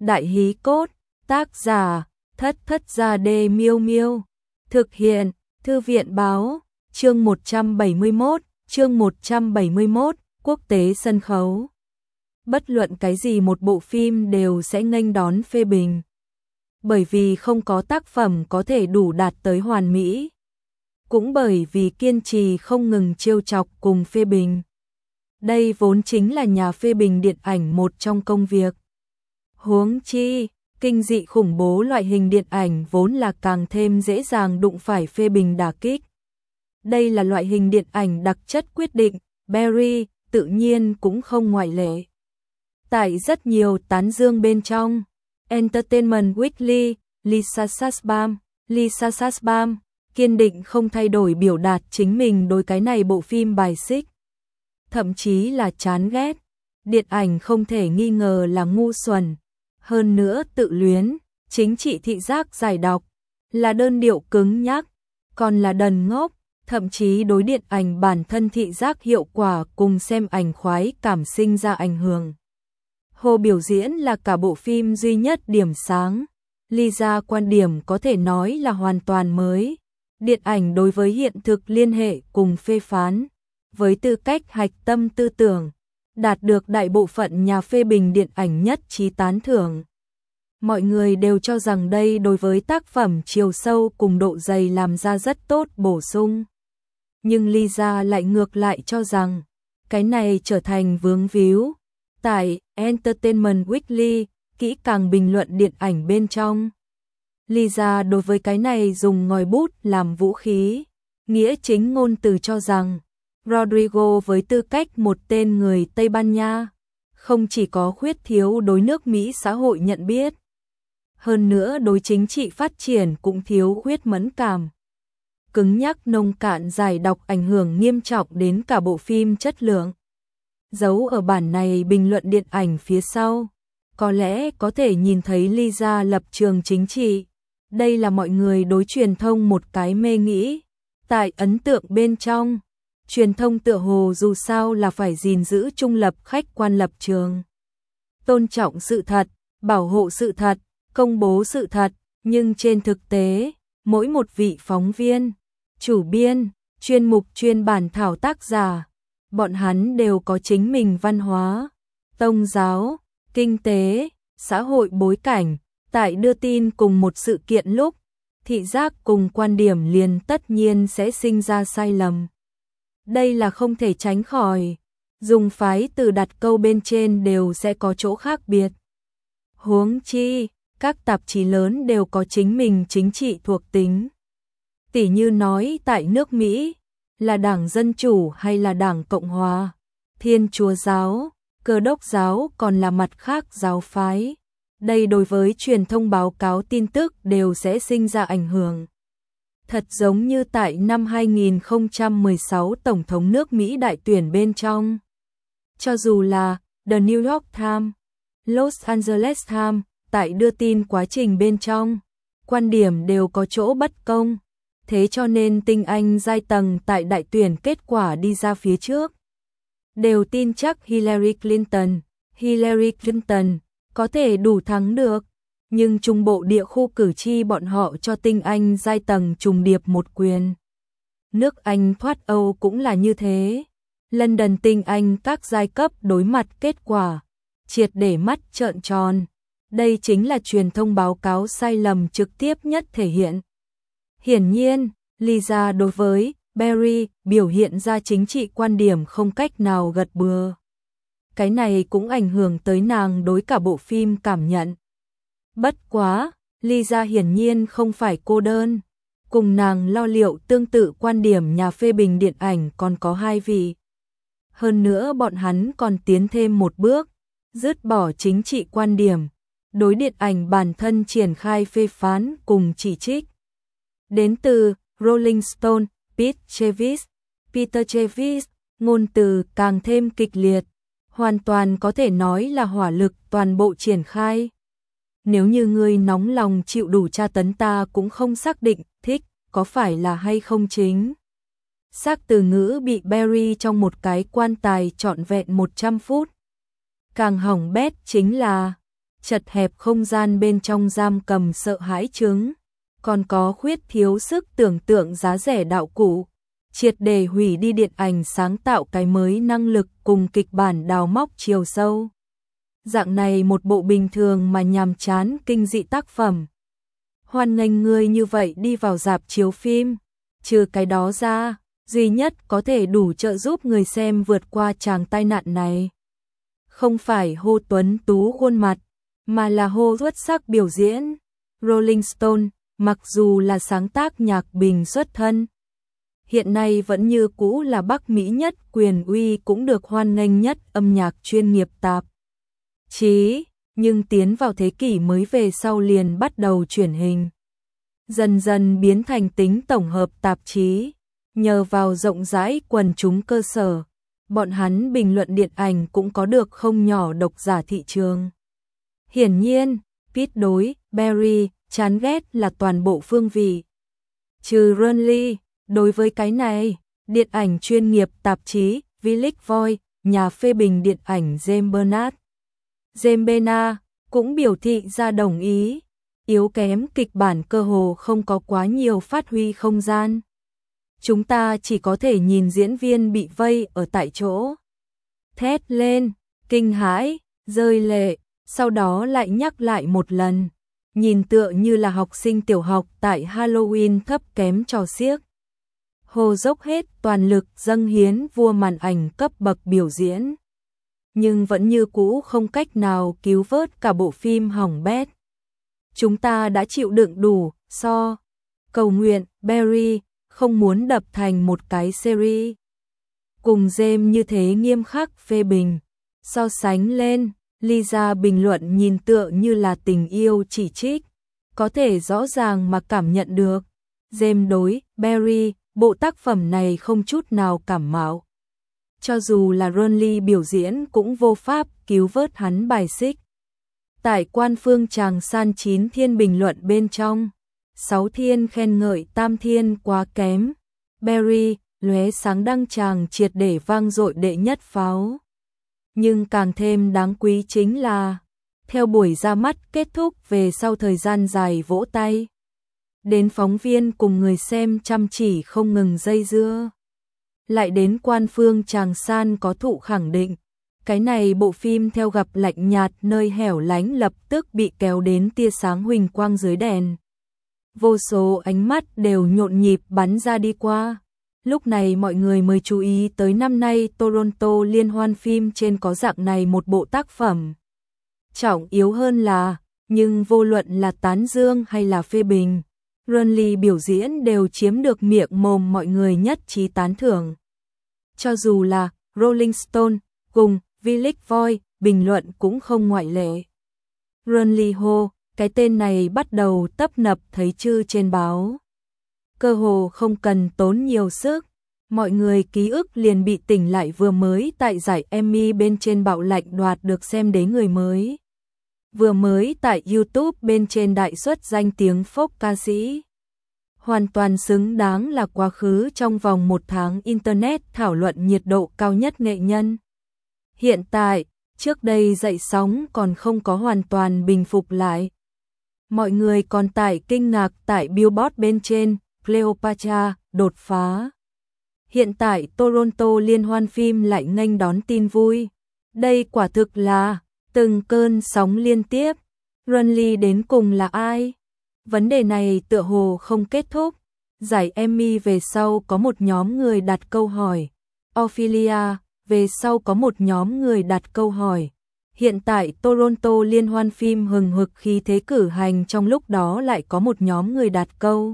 Đại hí cốt, tác giả, Thất Thất Gia Đê Miêu Miêu. Thực hiện, Thư viện báo, chương 171, quốc tế sân khấu. Bất luận cái gì một bộ phim đều sẽ nghênh đón phê bình. Bởi vì không có tác phẩm có thể đủ đạt tới hoàn mỹ. Cũng bởi vì kiên trì không ngừng trêu chọc cùng phê bình. Đây vốn chính là nhà phê bình điện ảnh một trong công việc. Huống chi, kinh dị khủng bố loại hình điện ảnh vốn là càng thêm dễ dàng đụng phải phê bình đả kích. Đây là loại hình điện ảnh đặc chất quyết định, Barry tự nhiên cũng không ngoại lệ. Tại rất nhiều tán dương bên trong, Entertainment Weekly, Lisa Sasbam kiên định không thay đổi biểu đạt chính mình đối cái này bộ phim bài xích. Thậm chí là chán ghét. Điện ảnh không thể nghi ngờ là ngu xuẩn. Hơn nữa tự luyến, chính trị thị giác giải độc, là đơn điệu cứng nhắc, còn là đần ngốc, thậm chí đối điện ảnh bản thân thị giác hiệu quả cùng xem ảnh khoái cảm sinh ra ảnh hưởng. Hồ biểu diễn là cả bộ phim duy nhất điểm sáng. Lisa quan điểm có thể nói là hoàn toàn mới. Điện ảnh đối với hiện thực liên hệ cùng phê phán, với tư cách hạch tâm tư tưởng, đạt được đại bộ phận nhà phê bình điện ảnh nhất trí tán thưởng. Mọi người đều cho rằng đây đối với tác phẩm chiều sâu cùng độ dày làm ra rất tốt bổ sung. Nhưng Lisa lại ngược lại cho rằng, cái này trở thành vướng víu. Tại Entertainment Weekly, kỹ càng bình luận điện ảnh bên trong. Lisa đối với cái này dùng ngòi bút làm vũ khí, nghĩa chính ngôn từ cho rằng, Rodrigo với tư cách một tên người Tây Ban Nha, không chỉ có khuyết thiếu đối nước Mỹ xã hội nhận biết, hơn nữa đối chính trị phát triển cũng thiếu khuyết mẫn cảm. Cứng nhắc nông cạn giải độc ảnh hưởng nghiêm trọng đến cả bộ phim chất lượng. Giấu ở bản này bình luận điện ảnh phía sau, có lẽ có thể nhìn thấy Lisa lập trường chính trị. Đây là mọi người đối truyền thông một cái mê nghĩ. Tại ấn tượng bên trong, truyền thông tựa hồ dù sao là phải gìn giữ trung lập khách quan lập trường. Tôn trọng sự thật, bảo hộ sự thật, công bố sự thật, nhưng trên thực tế, mỗi một vị phóng viên, chủ biên, chuyên mục chuyên bản thảo tác giả, bọn hắn đều có chính mình văn hóa, tôn giáo, kinh tế, xã hội bối cảnh. Tại đưa tin cùng một sự kiện lúc, thị giác cùng quan điểm liền tất nhiên sẽ sinh ra sai lầm. Đây là không thể tránh khỏi, dùng phái từ đặt câu bên trên đều sẽ có chỗ khác biệt. Huống chi, các tạp chí lớn đều có chính mình chính trị thuộc tính. Tỉ như nói tại nước Mỹ, là Đảng Dân Chủ hay là Đảng Cộng Hòa, Thiên Chúa giáo, Cơ đốc giáo còn là mặt khác giáo phái. Đây đối với truyền thông báo cáo tin tức đều sẽ sinh ra ảnh hưởng. Thật giống như tại năm 2016 Tổng thống nước Mỹ đại tuyển bên trong. Cho dù là The New York Times, Los Angeles Times, tại đưa tin quá trình bên trong, quan điểm đều có chỗ bất công. Thế cho nên tinh anh giai tầng tại đại tuyển kết quả đi ra phía trước, đều tin chắc Hillary Clinton có thể đủ thắng được, nhưng trung bộ địa khu cử tri bọn họ cho tinh Anh giai tầng trùng điệp một quyền. Nước Anh thoát Âu cũng là như thế. London tinh Anh các giai cấp đối mặt kết quả, triệt để mắt trợn tròn. Đây chính là truyền thông báo cáo sai lầm trực tiếp nhất thể hiện. Hiển nhiên, Lisa đối với Barry biểu hiện ra chính trị quan điểm không cách nào gật bừa. Cái này cũng ảnh hưởng tới nàng đối cả bộ phim cảm nhận. Bất quá, Lisa hiển nhiên không phải cô đơn. Cùng nàng lo liệu tương tự quan điểm nhà phê bình điện ảnh còn có hai vị. Hơn nữa bọn hắn còn tiến thêm một bước, dứt bỏ chính trị quan điểm, đối điện ảnh bản thân triển khai phê phán cùng chỉ trích. Đến từ Rolling Stone, Peter Travis, ngôn từ càng thêm kịch liệt. Hoàn toàn có thể nói là hỏa lực toàn bộ triển khai. Nếu như ngươi nóng lòng chịu đủ tra tấn ta cũng không xác định thích có phải là hay không chính. Xác từ ngữ bị Barry trong một cái quan tài trọn vẹn 100 phút. Càng hỏng bét chính là chật hẹp không gian bên trong giam cầm sợ hãi trứng, còn có khuyết thiếu sức tưởng tượng giá rẻ đạo cụ, triệt để hủy đi điện ảnh sáng tạo cái mới năng lực cùng kịch bản đào móc chiều sâu. Dạng này một bộ bình thường mà nhàm chán kinh dị tác phẩm. Hoan nghênh người như vậy đi vào rạp chiếu phim, trừ cái đó ra, duy nhất có thể đủ trợ giúp người xem vượt qua tràng tai nạn này. Không phải hô tuấn tú khuôn mặt, mà là hô xuất sắc biểu diễn. Rolling Stone, mặc dù là sáng tác nhạc bình xuất thân, hiện nay vẫn như cũ là Bắc Mỹ nhất quyền uy cũng được hoan nghênh nhất âm nhạc chuyên nghiệp tạp chí, nhưng tiến vào thế kỷ mới về sau liền bắt đầu chuyển hình. Dần dần biến thành tính tổng hợp tạp chí, nhờ vào rộng rãi quần chúng cơ sở, bọn hắn bình luận điện ảnh cũng có được không nhỏ độc giả thị trường. Hiển nhiên, Pete đối Barry chán ghét là toàn bộ phương vị. Trừ Runley, đối với cái này, điện ảnh chuyên nghiệp tạp chí Village Voice, nhà phê bình điện ảnh James Bernard cũng biểu thị ra đồng ý. Yếu kém kịch bản cơ hồ không có quá nhiều phát huy không gian. Chúng ta chỉ có thể nhìn diễn viên bị vây ở tại chỗ, thét lên, kinh hãi, rơi lệ, sau đó lại nhắc lại một lần, nhìn tựa như là học sinh tiểu học tại Halloween thấp kém trò xiếc. Hồ dốc hết toàn lực dâng hiến vua màn ảnh cấp bậc biểu diễn, nhưng vẫn như cũ không cách nào cứu vớt cả bộ phim hỏng bét. Chúng ta đã chịu đựng đủ, cầu nguyện, Barry không muốn đập thành một cái series. Cùng James như thế nghiêm khắc phê bình, so sánh lên, Lisa bình luận nhìn tựa như là tình yêu chỉ trích, có thể rõ ràng mà cảm nhận được. James đối Barry, bộ tác phẩm này không chút nào cảm mạo. Cho dù là Runley biểu diễn cũng vô pháp cứu vớt hắn bài xích. Tại quan phương Tràng San 9 thiên bình luận bên trong, 6 thiên khen ngợi tam thiên quá kém. Barry, lóe sáng đăng tràng triệt để vang dội đệ nhất pháo. Nhưng càng thêm đáng quý chính là, theo buổi ra mắt kết thúc về sau thời gian dài vỗ tay, đến phóng viên cùng người xem chăm chỉ không ngừng dây dưa. Lại đến quan phương Tràng San có thụ khẳng định, cái này bộ phim theo gặp lạnh nhạt nơi hẻo lánh lập tức bị kéo đến tia sáng huỳnh quang dưới đèn. Vô số ánh mắt đều nhộn nhịp bắn ra đi qua. Lúc này mọi người mới chú ý tới năm nay Toronto liên hoan phim trên có dạng này một bộ tác phẩm. Trọng yếu hơn là, nhưng vô luận là tán dương hay là phê bình, Runley biểu diễn đều chiếm được miệng mồm mọi người nhất trí tán thưởng. Cho dù là Rolling Stone cùng Village Voice bình luận cũng không ngoại lệ. Runley hô, cái tên này bắt đầu tấp nập thấy chư trên báo. Cơ hồ không cần tốn nhiều sức, mọi người ký ức liền bị tỉnh lại vừa mới tại giải Emmy bên trên bạo lệnh đoạt được xem đế người mới. Vừa mới tại YouTube bên trên đại xuất danh tiếng folk ca sĩ. Hoàn toàn xứng đáng là quá khứ trong vòng một tháng Internet thảo luận nhiệt độ cao nhất nghệ nhân. Hiện tại, trước đây dậy sóng còn không có hoàn toàn bình phục lại. Mọi người còn tại kinh ngạc tại Billboard bên trên, Cleopatra, đột phá. Hiện tại Toronto liên hoan phim lại nghênh đón tin vui. Đây quả thực là từng cơn sóng liên tiếp. Runley đến cùng là ai? Vấn đề này tựa hồ không kết thúc. Giải Emmy về sau có một nhóm người đặt câu hỏi. Ophelia, về sau có một nhóm người đặt câu hỏi. Hiện tại Toronto liên hoan phim hừng hực khí thế cử hành, trong lúc đó lại có một nhóm người đặt câu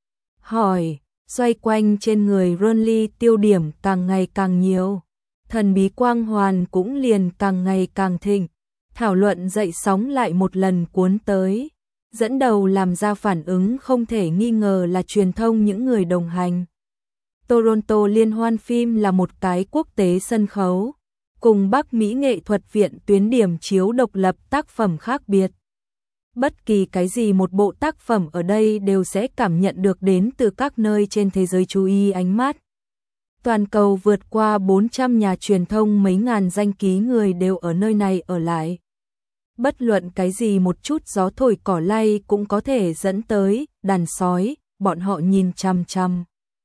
hỏi. Xoay quanh trên người Runley tiêu điểm càng ngày càng nhiều. Thần bí quang hoàn cũng liền càng ngày càng thịnh. Thảo luận dậy sóng lại một lần cuốn tới. Dẫn đầu làm ra phản ứng không thể nghi ngờ là truyền thông những người đồng hành. Toronto liên hoan phim là một cái quốc tế sân khấu, cùng Bắc Mỹ nghệ thuật viện tuyến điểm chiếu độc lập tác phẩm khác biệt. Bất kỳ cái gì một bộ tác phẩm ở đây đều sẽ cảm nhận được đến từ các nơi trên thế giới chú ý ánh mắt. Toàn cầu vượt qua 400 nhà truyền thông, mấy ngàn danh ký người đều ở nơi này ở lại. Bất luận cái gì một chút gió thổi cỏ lay cũng có thể dẫn tới đàn sói, bọn họ nhìn chằm chằm.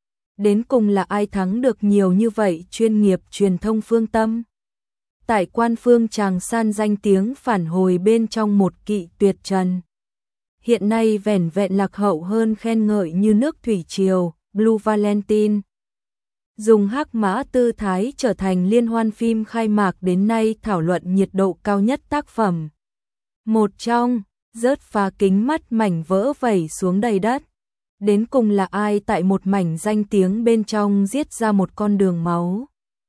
Đến cùng là ai thắng được nhiều như vậy chuyên nghiệp truyền thông Phương Tâm. Tại quan phương Tràng San danh tiếng phản hồi bên trong một kỵ tuyệt trần. Hiện nay vẻn vẹn lạc hậu hơn khen ngợi như nước thủy triều, Blue Valentine. Dùng hắc mã tư thái trở thành liên hoan phim khai mạc đến nay thảo luận nhiệt độ cao nhất tác phẩm. Một trong, rớt phá kính mắt mảnh vỡ vẩy xuống đầy đất. Đến cùng là ai tại một mảnh danh tiếng bên trong giết ra một con đường máu.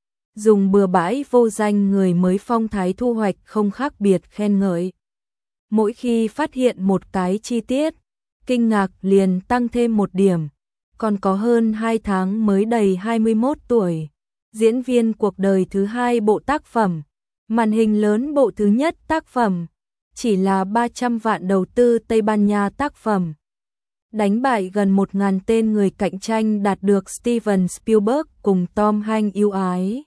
Dùng bừa bãi vô danh người mới phong thái thu hoạch không khác biệt khen ngợi. Mỗi khi phát hiện một cái chi tiết, kinh ngạc liền tăng thêm một điểm. Còn có hơn 2 tháng mới đầy 21 tuổi. Diễn viên cuộc đời thứ 2 bộ tác phẩm. Màn hình lớn bộ thứ nhất tác phẩm. Chỉ là 300 vạn đầu tư Tây Ban Nha tác phẩm. Đánh bại gần 1.000 tên người cạnh tranh đạt được Steven Spielberg cùng Tom Hanks yêu ái.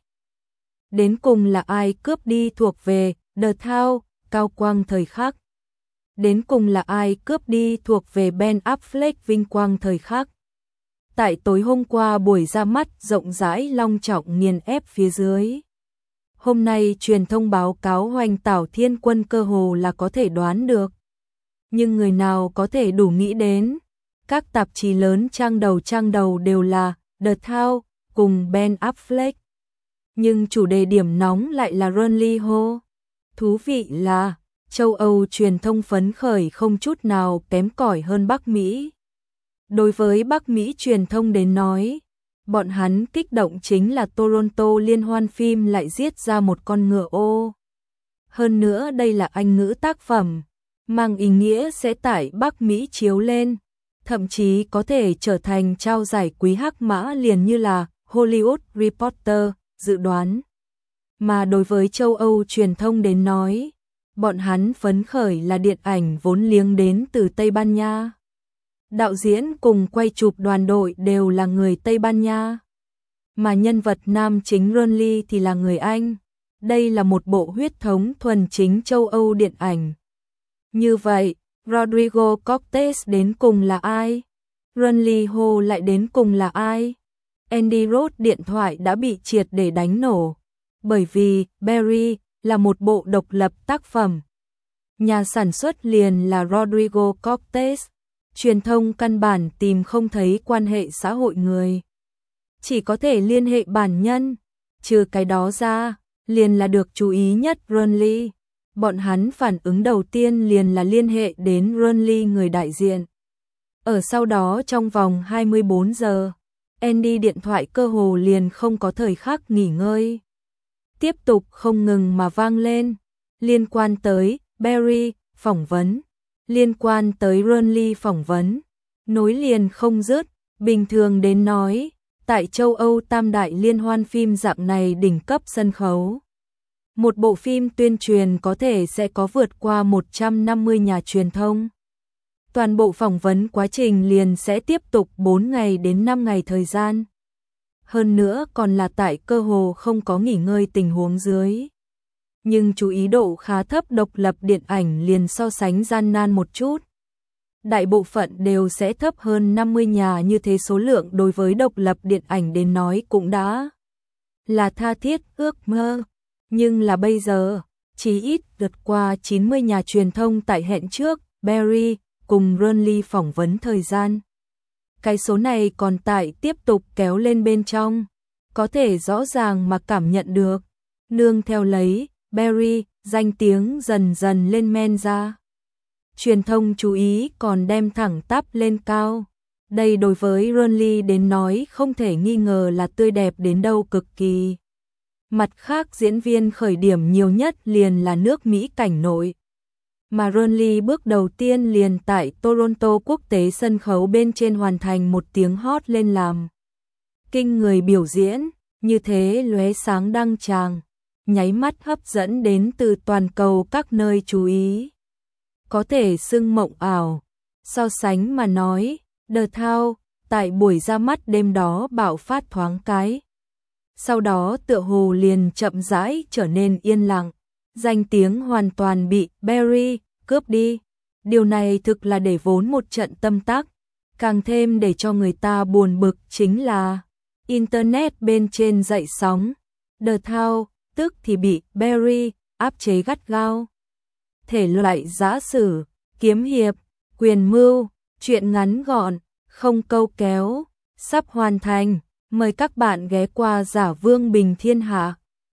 Đến cùng là ai cướp đi thuộc về The Town, cao quang thời khắc. Đến cùng là ai cướp đi thuộc về Ben Affleck vinh quang thời khắc. Tại tối hôm qua buổi ra mắt rộng rãi long trọng nghiền ép phía dưới. Hôm nay truyền thông báo cáo Hoành Tảo Thiên Quân cơ hồ là có thể đoán được. Nhưng người nào có thể đủ nghĩ đến, các tạp chí lớn trang đầu đều là The Town cùng Ben Affleck. Nhưng chủ đề điểm nóng lại là Ron Lee Ho. Thú vị là, châu Âu truyền thông phấn khởi không chút nào kém cỏi hơn Bắc Mỹ. Đối với Bắc Mỹ truyền thông đến nói, bọn hắn kích động chính là Toronto liên hoan phim lại giết ra một con ngựa ô. Hơn nữa đây là Anh ngữ tác phẩm, mang ý nghĩa sẽ tại Bắc Mỹ chiếu lên, thậm chí có thể trở thành trao giải quý hắc mã liền như là Hollywood Reporter dự đoán. Mà đối với châu Âu truyền thông đến nói, bọn hắn phấn khởi là điện ảnh vốn liếng đến từ Tây Ban Nha. Đạo diễn cùng quay chụp đoàn đội đều là người Tây Ban Nha. Mà nhân vật nam chính Ron Lee thì là người Anh. Đây là một bộ huyết thống thuần chính châu Âu điện ảnh. Như vậy, Rodrigo Cortés đến cùng là ai? Ron Lee Ho lại đến cùng là ai? Andy Roth điện thoại đã bị triệt để đánh nổ. Bởi vì Barry là một bộ độc lập tác phẩm. Nhà sản xuất liền là Rodrigo Cortés. Truyền thông căn bản tìm không thấy quan hệ xã hội người. Chỉ có thể liên hệ bản nhân. Trừ cái đó ra, liền là được chú ý nhất Ron Lee. Bọn hắn phản ứng đầu tiên liền là liên hệ đến Ron Lee người đại diện. Ở sau đó trong vòng 24 giờ, Andy điện thoại cơ hồ liền không có thời khắc nghỉ ngơi. Tiếp tục không ngừng mà vang lên. Liên quan tới Barry, phỏng vấn. Liên quan tới Ron Lee phỏng vấn. Nối liền không dứt, bình thường đến nói, tại châu Âu tam đại liên hoan phim dạng này đỉnh cấp sân khấu. Một bộ phim tuyên truyền có thể sẽ có vượt qua 150 nhà truyền thông. Toàn bộ phỏng vấn quá trình liền sẽ tiếp tục 4 ngày đến 5 ngày thời gian. Hơn nữa còn là tại cơ hồ không có nghỉ ngơi tình huống dưới. Nhưng chú ý độ khá thấp độc lập điện ảnh liền so sánh gian nan một chút. Đại bộ phận đều sẽ thấp hơn 50 nhà như thế số lượng đối với độc lập điện ảnh đến nói cũng đã là tha thiết ước mơ. Nhưng là bây giờ, chỉ ít vượt qua 90 nhà truyền thông tại hẹn trước, Barry cùng Ron Lee phỏng vấn thời gian. Cái số này còn tại tiếp tục kéo lên bên trong, có thể rõ ràng mà cảm nhận được. Nương theo lấy, Barry, danh tiếng dần dần lên men ra. Truyền thông chú ý còn đem thẳng tắp lên cao. Đây đối với Ron Lee đến nói không thể nghi ngờ là tươi đẹp đến đâu cực kỳ. Mặt khác diễn viên khởi điểm nhiều nhất liền là nước Mỹ cảnh nội. Mà Ron Lee bước đầu tiên liền tại Toronto quốc tế sân khấu bên trên hoàn thành một tiếng hót lên làm. Kinh người biểu diễn, như thế lóe sáng đăng tràng, nháy mắt hấp dẫn đến từ toàn cầu các nơi chú ý. Có thể xưng mộng ảo, so sánh mà nói, The Town, tại buổi ra mắt đêm đó bạo phát thoáng cái. Sau đó tựa hồ liền chậm rãi trở nên yên lặng, danh tiếng hoàn toàn bị Barry cướp đi. Điều này thực là để vốn một trận tâm tắc, càng thêm để cho người ta buồn bực chính là Internet bên trên dậy sóng. The Thao, tức thì bị Barry áp chế gắt gao. Thể loại giã sử, kiếm hiệp, quyền mưu, truyện ngắn gọn, không câu kéo, sắp hoàn thành. Mời các bạn ghé qua Giả Vương Bình Thiên Hạ.